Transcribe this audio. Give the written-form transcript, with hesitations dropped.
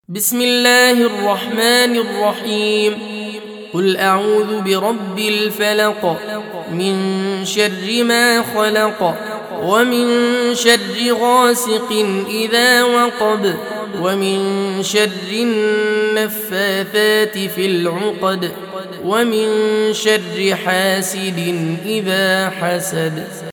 بسم الله الرحمن الرحيم. قل أعوذ برب الفلق من شر ما خلق ومن شر غاسق إذا وقب ومن شر النفاثات في العقد ومن شر حاسد إذا حسد.